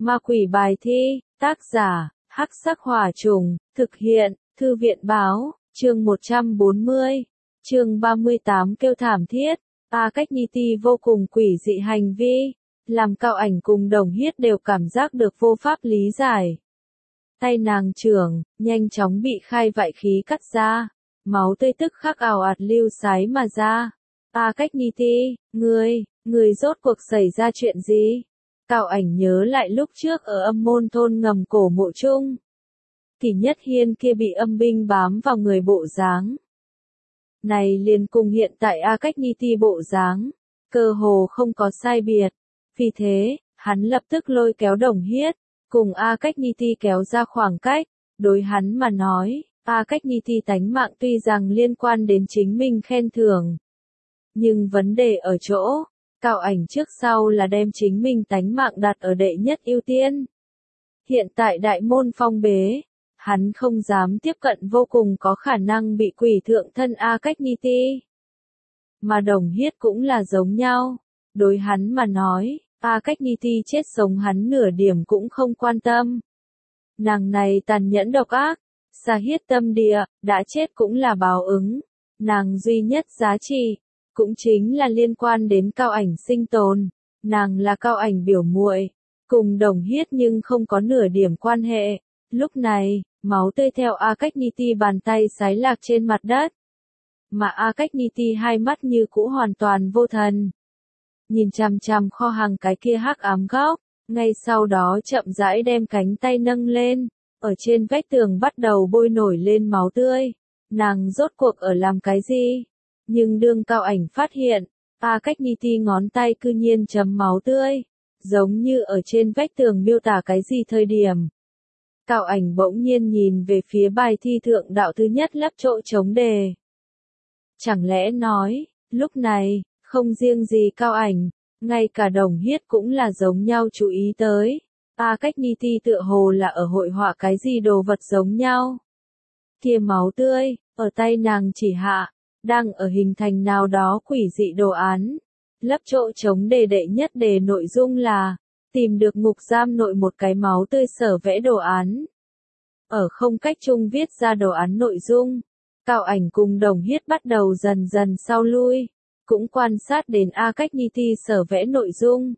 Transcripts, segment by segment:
Ma quỷ bài thi, tác giả, Hắc Sắc Hỏa Trùng, thực hiện, Thư viện báo, chương 140, chương 38 kêu thảm thiết, Cách Nhi Ti vô cùng quỷ dị hành vi, làm Cao Ảnh cùng Đồng Hiết đều cảm giác được vô pháp lý giải. Tay nàng trưởng, nhanh chóng bị khai vại khí cắt ra, máu tươi tức khắc ào ạt lưu sái mà ra. Cách Nhi Ti, ngươi rốt cuộc xảy ra chuyện gì? Cao Ảnh nhớ lại lúc trước ở Âm Môn thôn ngầm cổ mộ chung. Kỷ Nhất Hiên kia bị âm binh bám vào người bộ dáng. Này liền cùng hiện tại Cách Nhi Ti bộ dáng, cơ hồ không có sai biệt. Vì thế, hắn lập tức lôi kéo Đồng Hiết, cùng Cách Nhi Ti kéo ra khoảng cách, đối hắn mà nói, Cách Nhi Ti tánh mạng tuy rằng liên quan đến chính mình khen thưởng. Nhưng vấn đề ở chỗ, Cao Ảnh trước sau là đem chính mình tánh mạng đặt ở đệ nhất ưu tiên. Hiện tại đại môn phong bế, hắn không dám tiếp cận vô cùng có khả năng bị quỷ thượng thân Cách Nhi Ti. Mà Đồng Hiết cũng là giống nhau, đối hắn mà nói, Cách Nhi Ti chết sống hắn nửa điểm cũng không quan tâm. Nàng này tàn nhẫn độc ác, xa hiết tâm địa, đã chết cũng là báo ứng. Nàng duy nhất giá trị, cũng chính là liên quan đến Cao Ảnh sinh tồn. Nàng là Cao Ảnh biểu muội, cùng Đồng Hiết nhưng không có nửa điểm quan hệ. Lúc này, máu tươi theo Cách Nhi Ti bàn tay sái lạc trên mặt đất. Mà Cách Nhi Ti hai mắt như cũ hoàn toàn vô thần. Nhìn chằm chằm kho hàng cái kia hắc ám góc, ngay sau đó chậm rãi đem cánh tay nâng lên, ở trên vách tường bắt đầu bôi nổi lên máu tươi. Nàng rốt cuộc ở làm cái gì? Nhưng đương Cao Ảnh phát hiện, Cách Nhi Ti ngón tay cư nhiên chấm máu tươi, giống như ở trên vách tường miêu tả cái gì thời điểm. Cao Ảnh bỗng nhiên nhìn về phía bài thi thượng đạo thứ nhất lấp chỗ trống đề. Chẳng lẽ nói, lúc này, không riêng gì Cao Ảnh, ngay cả Đồng Hiết cũng là giống nhau chú ý tới. Cách Nhi Ti tựa hồ là ở hội họa cái gì đồ vật giống nhau. Kia máu tươi, ở tay nàng chỉ hạ, đang ở hình thành nào đó quỷ dị đồ án. Lấp chỗ trống đề đệ nhất đề nội dung là, tìm được ngục giam nội một cái máu tươi sở vẽ đồ án. Ở không cách chung viết ra đồ án nội dung, Cao Ảnh cùng Đồng Hiết bắt đầu dần dần sau lui, cũng quan sát đến Cách Nhi Ti sở vẽ nội dung.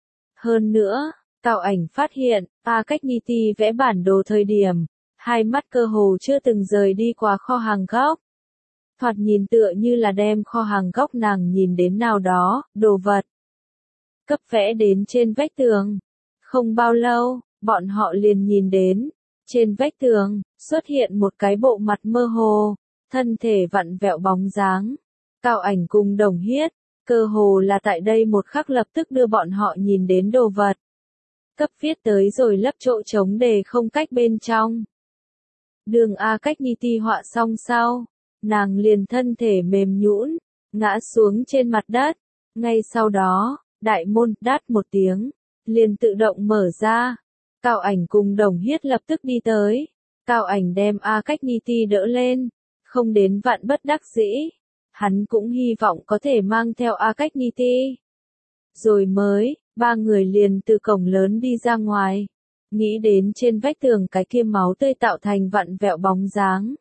Hơn nữa, Cao Ảnh phát hiện, Cách Nhi Ti vẽ bản đồ thời điểm, hai mắt cơ hồ chưa từng rời đi qua kho hàng góc. Thoạt nhìn tựa như là đem kho hàng góc nàng nhìn đến nào đó, đồ vật. Cấp vẽ đến trên vách tường. Không bao lâu, bọn họ liền nhìn đến, trên vách tường, xuất hiện một cái bộ mặt mơ hồ, thân thể vặn vẹo bóng dáng. Cao Ảnh cùng Đồng Hiết, cơ hồ là tại đây một khắc lập tức đưa bọn họ nhìn đến đồ vật. Cấp viết tới rồi lấp chỗ trống đề không cách bên trong. Đường Cách Nhi Ti họa xong sau, nàng liền thân thể mềm nhũn, ngã xuống trên mặt đất. Ngay sau đó, đại môn đát một tiếng, liền tự động mở ra. Cao Ảnh cùng Đồng Hiết lập tức đi tới. Cao Ảnh đem Cách Nhi Ti đỡ lên, không đến vạn bất đắc dĩ. Hắn cũng hy vọng có thể mang theo Cách Nhi Ti. Rồi mới, ba người liền từ cổng lớn đi ra ngoài. Nghĩ đến trên vách tường cái kia máu tươi tạo thành vặn vẹo bóng dáng.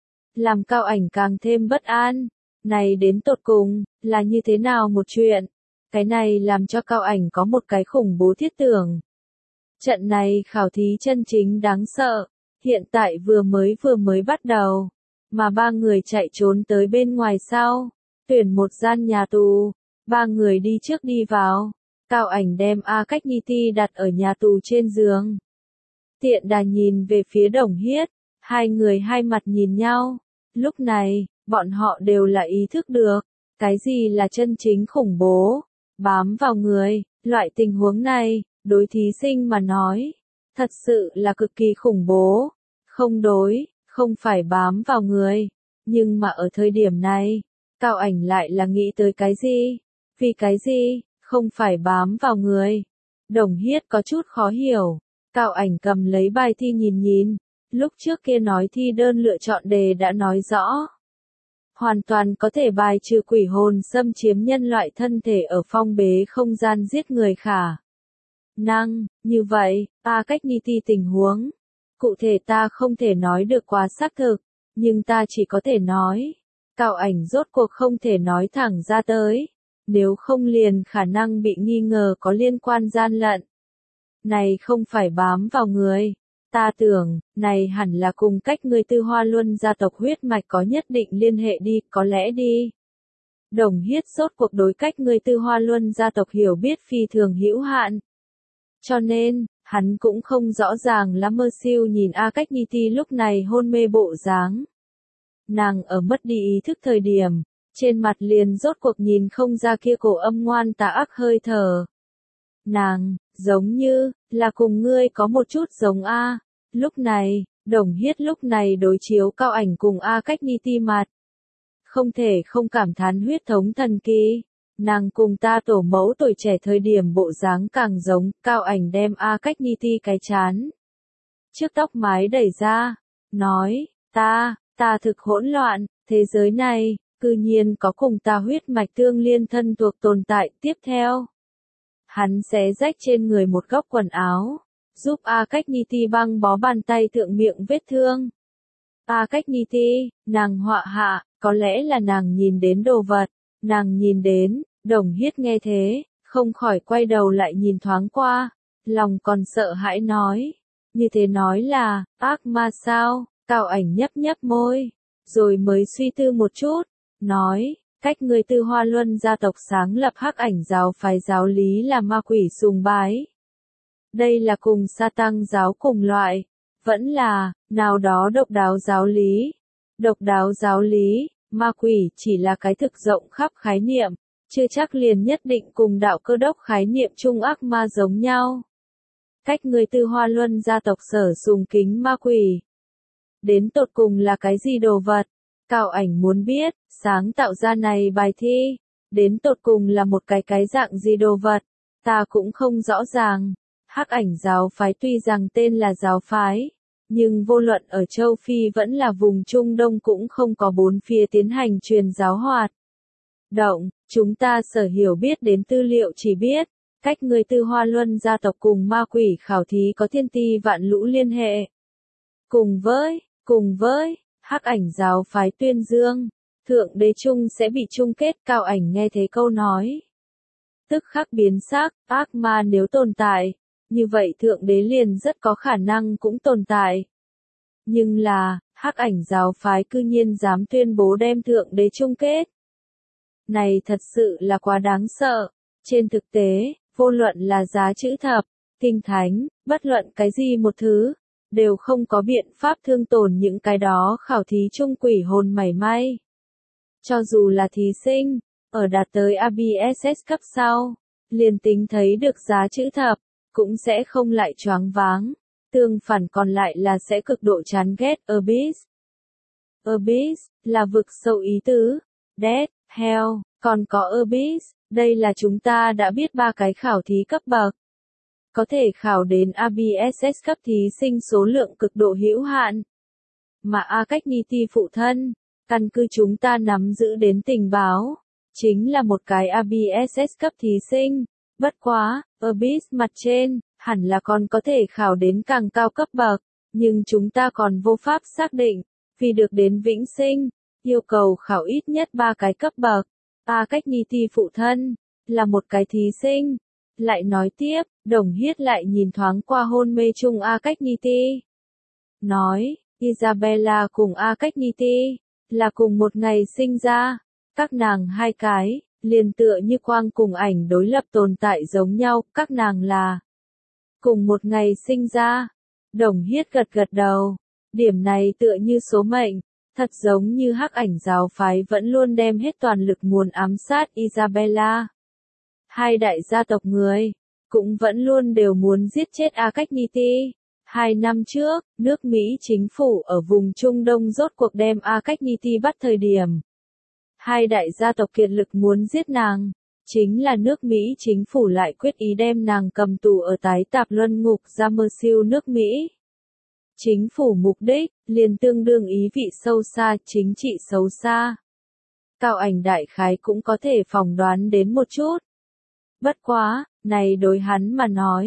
Làm Cao Ảnh càng thêm bất an. Này đến tột cùng, là như thế nào một chuyện? Cái này làm cho Cao Ảnh có một cái khủng bố thiết tưởng. Trận này khảo thí chân chính đáng sợ. Hiện tại vừa mới bắt đầu. Mà ba người chạy trốn tới bên ngoài sau. Tuyển một gian nhà tù. Ba người đi trước đi vào. Cao Ảnh đem Cách Nhi Ti đặt ở nhà tù trên giường. Tiện đà nhìn về phía Đồng Hiết. Hai người hai mặt nhìn nhau. Lúc này, bọn họ đều là ý thức được. Cái gì là chân chính khủng bố. Bám vào người. Loại tình huống này, đối thí sinh mà nói. Thật sự là cực kỳ khủng bố. Không phải bám vào người. Nhưng mà ở thời điểm này, Cao Ảnh lại là nghĩ tới cái gì? Vì cái gì? Không phải bám vào người. Đồng Hiết có chút khó hiểu. Cao Ảnh cầm lấy bài thi nhìn. Lúc trước kia nói thi đơn lựa chọn đề đã nói rõ. Hoàn toàn có thể bài trừ quỷ hồn xâm chiếm nhân loại thân thể ở phong bế không gian giết người khả. Như vậy, Akakniti tình huống. Cụ thể ta không thể nói được quá xác thực, nhưng ta chỉ có thể nói. Cao ảnh rốt cuộc không thể nói thẳng ra tới. Nếu không liền khả năng bị nghi ngờ có liên quan gian lận. Này không phải bám vào người. Ta tưởng, này hẳn là cùng cách người Tư Hoa Luân gia tộc huyết mạch có nhất định liên hệ đi, có lẽ đi. Đồng Hiết rốt cuộc đối cách người Tư Hoa Luân gia tộc hiểu biết phi thường hữu hạn. Cho nên, hắn cũng không rõ ràng lắm mơ siêu nhìn Akakniti lúc này hôn mê bộ dáng. Nàng ở mất đi ý thức thời điểm, trên mặt liền rốt cuộc nhìn không ra kia cổ âm ngoan tà ác hơi thở. Nàng, giống như, là cùng ngươi có một chút giống A. Lúc này, Đồng Hiết lúc này đối chiếu Cao ảnh cùng Akakniti mặt. Không thể không cảm thán huyết thống thần kỳ. Nàng cùng ta tổ mẫu tuổi trẻ thời điểm bộ dáng càng giống, Cao ảnh đem Akakniti cái chán. Chiếc tóc mái đẩy ra, nói, ta thực hỗn loạn, thế giới này, cư nhiên có cùng ta huyết mạch tương liên thân thuộc tồn tại. Tiếp theo, hắn xé rách trên người một góc quần áo, giúp Akakniti băng bó bàn tay thượng miệng vết thương. Akakniti, nàng họa hạ, có lẽ là nàng nhìn đến đồ vật, nàng nhìn đến. Đồng Hiết nghe thế, không khỏi quay đầu lại nhìn thoáng qua, lòng còn sợ hãi nói, như thế nói là, ác ma sao? Cao ảnh nhấp nhấp môi, rồi mới suy tư một chút, nói, cách người Tư Hoa Luân gia tộc sáng lập Hắc Ảnh giáo phái giáo lý là ma quỷ sùng bái. Đây là cùng sa tăng giáo cùng loại, vẫn là, nào đó độc đáo giáo lý. Độc đáo giáo lý, ma quỷ chỉ là cái thực rộng khắp khái niệm, chưa chắc liền nhất định cùng đạo Cơ Đốc khái niệm chung ác ma giống nhau. Cách người Tư Hoa Luân gia tộc sở sùng kính ma quỷ. Đến tột cùng là cái gì đồ vật? Cao ảnh muốn biết, sáng tạo ra này bài thi, đến tột cùng là một cái dạng gì đồ vật, ta cũng không rõ ràng. Hắc Ảnh giáo phái tuy rằng tên là giáo phái, nhưng vô luận ở châu Phi vẫn là vùng Trung Đông cũng không có bốn phía tiến hành truyền giáo hoạt động. Chúng ta sở hiểu biết đến tư liệu chỉ biết, cách người Tư Hoa Luân gia tộc cùng ma quỷ khảo thí có thiên ti vạn lũ liên hệ. Cùng với, Hắc Ảnh giáo phái tuyên dương, Thượng Đế chung sẽ bị chung kết. Cao ảnh nghe thấy câu nói. Tức khắc biến sắc, ác ma nếu tồn tại, như vậy Thượng Đế liền rất có khả năng cũng tồn tại. Nhưng là, Hắc Ảnh giáo phái cư nhiên dám tuyên bố đem Thượng Đế chung kết. Này thật sự là quá đáng sợ. Trên thực tế, vô luận là giá chữ thập, kinh thánh, bất luận cái gì một thứ, đều không có biện pháp thương tổn những cái đó khảo thí chung quỷ hồn mảy may. Cho dù là thí sinh, ở đạt tới ABSS cấp sau, liền tính thấy được giá chữ thập, cũng sẽ không lại choáng váng. Tương phản còn lại là sẽ cực độ chán ghét Abyss. Abyss là vực sâu ý tứ, Death, Hell, còn có Abyss, đây là chúng ta đã biết ba cái khảo thí cấp bậc. Có thể khảo đến ABSS cấp thí sinh số lượng cực độ hữu hạn. Mà Akakniti phụ thân, căn cứ chúng ta nắm giữ đến tình báo, chính là một cái ABSS cấp thí sinh. Bất quá, Abyss mặt trên, hẳn là còn có thể khảo đến càng cao cấp bậc, nhưng chúng ta còn vô pháp xác định, vì được đến vĩnh sinh, yêu cầu khảo ít nhất 3 cái cấp bậc. Akakniti phụ thân, là một cái thí sinh. Lại nói tiếp, Đồng Hiết lại nhìn thoáng qua hôn mê chung Akakniti. Nói, Isabella cùng Akakniti, là cùng một ngày sinh ra. Các nàng hai cái, liền tựa như quang cùng ảnh đối lập tồn tại giống nhau, các nàng là cùng một ngày sinh ra. Đồng Hiết gật gật đầu. Điểm này tựa như số mệnh, thật giống như Hắc Ảnh giáo phái vẫn luôn đem hết toàn lực muốn ám sát Isabella. Hai đại gia tộc người, cũng vẫn luôn đều muốn giết chết Akakniti. 2 năm trước, nước Mỹ chính phủ ở vùng Trung Đông rốt cuộc đem Akakniti bắt thời điểm. Hai đại gia tộc kiệt lực muốn giết nàng, chính là nước Mỹ chính phủ lại quyết ý đem nàng cầm tù ở tái tạp luân ngục ra mơ siêu nước Mỹ. Chính phủ mục đích, liền tương đương ý vị sâu xa, chính trị xấu xa. Cao ảnh đại khái cũng có thể phỏng đoán đến một chút. Bất quá, này đối hắn mà nói,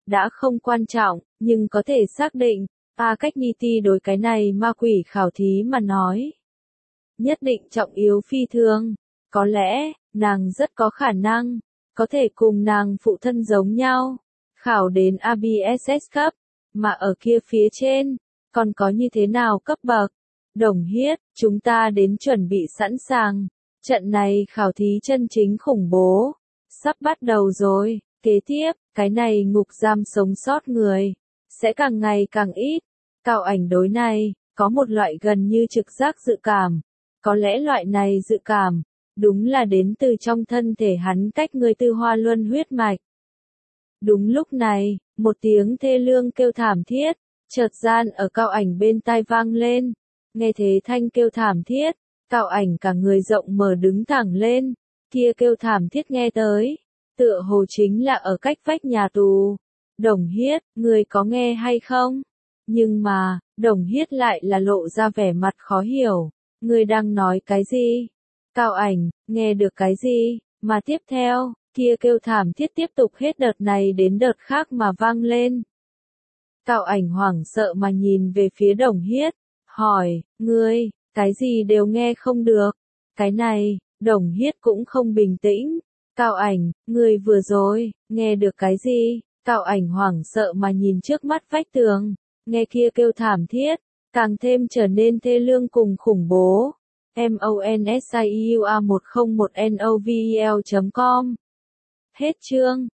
đã không quan trọng, nhưng có thể xác định, Cách Nhi Ti đối cái này ma quỷ khảo thí mà nói. Nhất định trọng yếu phi thường. Có lẽ, nàng rất có khả năng, có thể cùng nàng phụ thân giống nhau, khảo đến ABSS cấp, mà ở kia phía trên, còn có như thế nào cấp bậc. Đồng Hiết, chúng ta đến chuẩn bị sẵn sàng, trận này khảo thí chân chính khủng bố, sắp bắt đầu rồi, kế tiếp, cái này ngục giam sống sót người, sẽ càng ngày càng ít. Cao Ảnh đối này, có một loại gần như trực giác dự cảm, có lẽ loại này dự cảm, đúng là đến từ trong thân thể hắn cách người tư hoa luân huyết mạch. Đúng lúc này, một tiếng thê lương kêu thảm thiết, chợt gian ở Cao Ảnh bên tai vang lên. Nghe thế thanh kêu thảm thiết, Cao Ảnh cả người rộng mở đứng thẳng lên, kia kêu thảm thiết nghe tới, tựa hồ chính là ở cách vách nhà tù. Đồng Hiết, người có nghe hay không? Nhưng mà, Đồng Hiết lại là lộ ra vẻ mặt khó hiểu, người đang nói cái gì? Cao Ảnh, nghe được cái gì? Mà tiếp theo, kia kêu thảm thiết tiếp tục hết đợt này đến đợt khác mà vang lên. Cao Ảnh hoảng sợ mà nhìn về phía Đồng Hiết, hỏi, ngươi, cái gì đều nghe không được. Cái này, Đồng Hiết cũng không bình tĩnh. Cao Ảnh, ngươi vừa rồi, nghe được cái gì? Cao Ảnh hoảng sợ mà nhìn trước mắt vách tường, nghe kia kêu thảm thiết, càng thêm trở nên thê lương cùng khủng bố. MONSIUA101NOVEL.com Hết chương.